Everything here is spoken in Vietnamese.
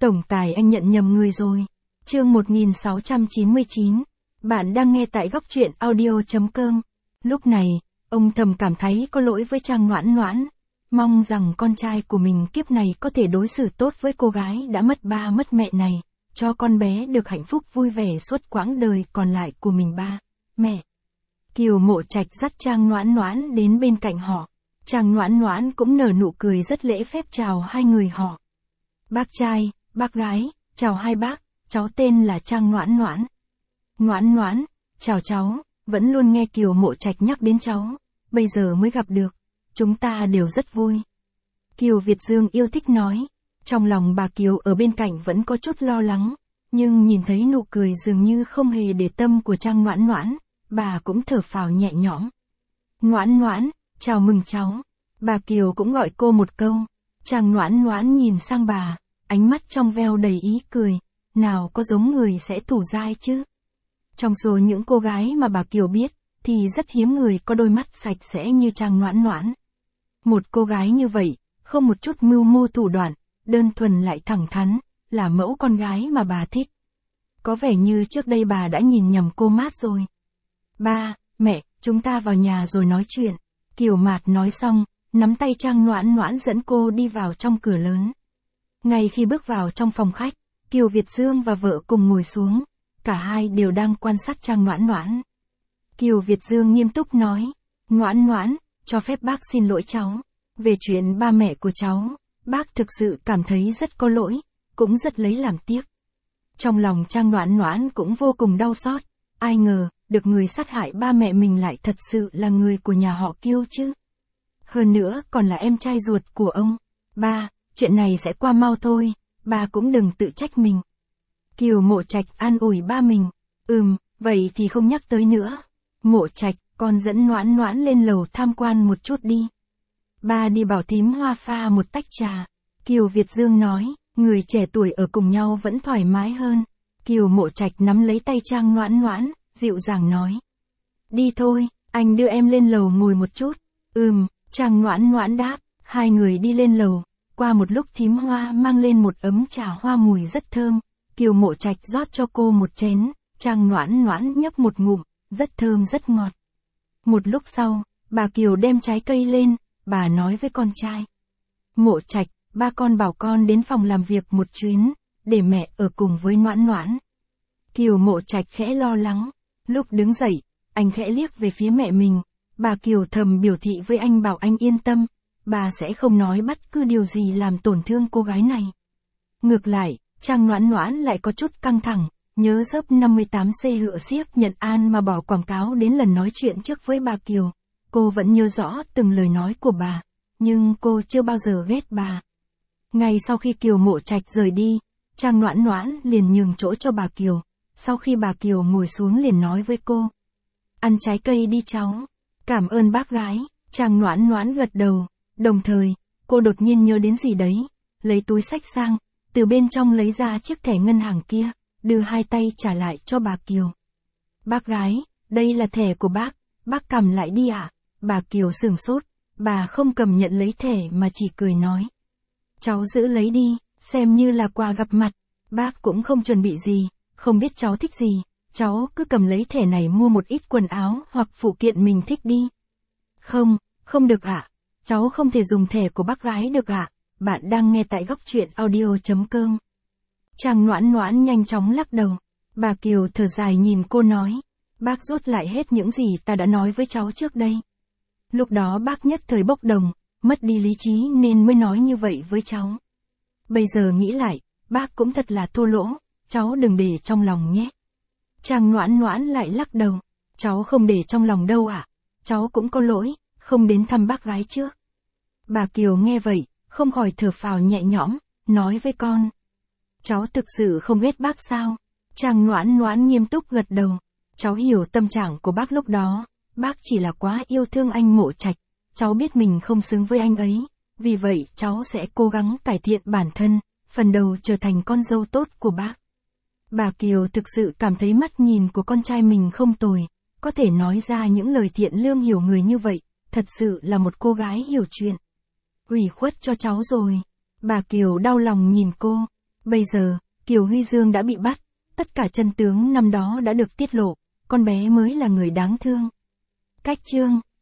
Tổng tài anh nhận nhầm người rồi. Chương 1699. Bạn đang nghe tại góc truyện audio.com. Lúc này, ông thầm cảm thấy có lỗi với Trang Noãn Noãn. Mong rằng con trai của mình kiếp này có thể đối xử tốt với cô gái đã mất ba mất mẹ này, cho con bé được hạnh phúc vui vẻ suốt quãng đời còn lại của mình ba, mẹ. Kiều Mộ Trạch dắt Trang Noãn Noãn đến bên cạnh họ. Trang Noãn Noãn cũng nở nụ cười rất lễ phép chào hai người họ. Bác trai, bác gái, chào hai bác, cháu tên là Trang Noãn Noãn. Noãn Noãn, chào cháu, vẫn luôn nghe Kiều Mộ Trạch nhắc đến cháu, bây giờ mới gặp được, chúng ta đều rất vui. Kiều Việt Dương yêu thích nói, trong lòng bà Kiều ở bên cạnh vẫn có chút lo lắng, nhưng nhìn thấy nụ cười dường như không hề để tâm của Trang Noãn Noãn, bà cũng thở phào nhẹ nhõm. Noãn Noãn, chào mừng cháu. Bà Kiều cũng gọi cô một câu. Trang Noãn Noãn nhìn sang bà, ánh mắt trong veo đầy ý cười, nào có giống người sẽ thủ dai chứ. Trong số những cô gái mà bà Kiều biết, thì rất hiếm người có đôi mắt sạch sẽ như Trang Noãn Noãn. Một cô gái như vậy, không một chút mưu mô thủ đoạn, đơn thuần lại thẳng thắn, là mẫu con gái mà bà thích. Có vẻ như trước đây bà đã nhìn nhầm cô Mát rồi. Ba, mẹ, chúng ta vào nhà rồi nói chuyện. Kiều Mạt nói xong, nắm tay Trang Noãn Noãn dẫn cô đi vào trong cửa lớn. Ngay khi bước vào trong phòng khách, Kiều Việt Dương và vợ cùng ngồi xuống, cả hai đều đang quan sát Trang Noãn Noãn. Kiều Việt Dương nghiêm túc nói, Noãn Noãn, cho phép bác xin lỗi cháu. Về chuyện ba mẹ của cháu, bác thực sự cảm thấy rất có lỗi, cũng rất lấy làm tiếc. Trong lòng Trang Noãn Noãn cũng vô cùng đau xót, ai ngờ, được người sát hại ba mẹ mình lại thật sự là người của nhà họ Kiêu chứ. Hơn nữa còn là em trai ruột của ông. Ba, chuyện này sẽ qua mau thôi, ba cũng đừng tự trách mình. Kiều Mộ Trạch an ủi ba mình. Vậy thì không nhắc tới nữa. Mộ Trạch, con dẫn Noãn Noãn lên lầu tham quan một chút đi. Ba đi bảo thím Hoa pha một tách trà. Kiều Việt Dương nói, người trẻ tuổi ở cùng nhau vẫn thoải mái hơn. Kiều Mộ Trạch nắm lấy tay Trang Noãn Noãn, dịu dàng nói. Đi thôi, anh đưa em lên lầu ngồi một chút. Trang Noãn Noãn đáp, hai người đi lên lầu. Qua một lúc thím Hoa mang lên một ấm trà hoa mùi rất thơm. Kiều Mộ Trạch rót cho cô một chén, Trang Noãn Noãn nhấp một ngụm, rất thơm rất ngọt. Một lúc sau, bà Kiều đem trái cây lên, bà nói với con trai. Mộ Trạch, ba con bảo con đến phòng làm việc một chuyến, để mẹ ở cùng với Noãn Noãn. Kiều Mộ Trạch khẽ lo lắng, lúc đứng dậy, anh khẽ liếc về phía mẹ mình, bà Kiều thầm biểu thị với anh bảo anh yên tâm, bà sẽ không nói bất cứ điều gì làm tổn thương cô gái này. Ngược lại, Trang Noãn Noãn lại có chút căng thẳng, nhớ dớp 58C Hựa Xiếc Nhận An mà bỏ quảng cáo đến lần nói chuyện trước với bà Kiều. Cô vẫn nhớ rõ từng lời nói của bà, nhưng cô chưa bao giờ ghét bà. Ngay sau khi Kiều Mộ Trạch rời đi, Trang Noãn Noãn liền nhường chỗ cho bà Kiều. Sau khi bà Kiều ngồi xuống liền nói với cô. Ăn trái cây đi cháu. Cảm ơn bác gái. Trang Noãn Noãn gật đầu. Đồng thời, cô đột nhiên nhớ đến gì đấy. Lấy túi xách sang, từ bên trong lấy ra chiếc thẻ ngân hàng kia, đưa hai tay trả lại cho bà Kiều. Bác gái, đây là thẻ của bác cầm lại đi ạ. Bà Kiều sửng sốt, bà không cầm nhận lấy thẻ mà chỉ cười nói. Cháu giữ lấy đi, xem như là quà gặp mặt, bác cũng không chuẩn bị gì, không biết cháu thích gì, cháu cứ cầm lấy thẻ này mua một ít quần áo hoặc phụ kiện mình thích đi. Không được ạ, cháu không thể dùng thẻ của bác gái được ạ, bạn đang nghe tại góc truyện audio.com. Trang Noãn Noãn nhanh chóng lắc đầu, bà Kiều thở dài nhìn cô nói, bác rút lại hết những gì ta đã nói với cháu trước đây. Lúc đó bác nhất thời bốc đồng, mất đi lý trí nên mới nói như vậy với cháu. Bây giờ nghĩ lại, bác cũng thật là thô lỗ, cháu đừng để trong lòng nhé. Trang Noãn Noãn lại lắc đầu, cháu không để trong lòng đâu ạ, cháu cũng có lỗi, không đến thăm bác gái trước. Bà Kiều nghe vậy, không khỏi thở phào nhẹ nhõm, nói với con. Cháu thực sự không ghét bác sao? Trang Noãn Noãn nghiêm túc gật đầu, cháu hiểu tâm trạng của bác lúc đó, bác chỉ là quá yêu thương anh Mộ Trạch, cháu biết mình không xứng với anh ấy, vì vậy cháu sẽ cố gắng cải thiện bản thân, phần đầu trở thành con dâu tốt của bác. Bà Kiều thực sự cảm thấy mắt nhìn của con trai mình không tồi, có thể nói ra những lời thiện lương hiểu người như vậy, thật sự là một cô gái hiểu chuyện. Ủy khuất cho cháu rồi. Bà Kiều đau lòng nhìn cô. Bây giờ, Kiều Huy Dương đã bị bắt, tất cả chân tướng năm đó đã được tiết lộ, con bé mới là người đáng thương. Cách chương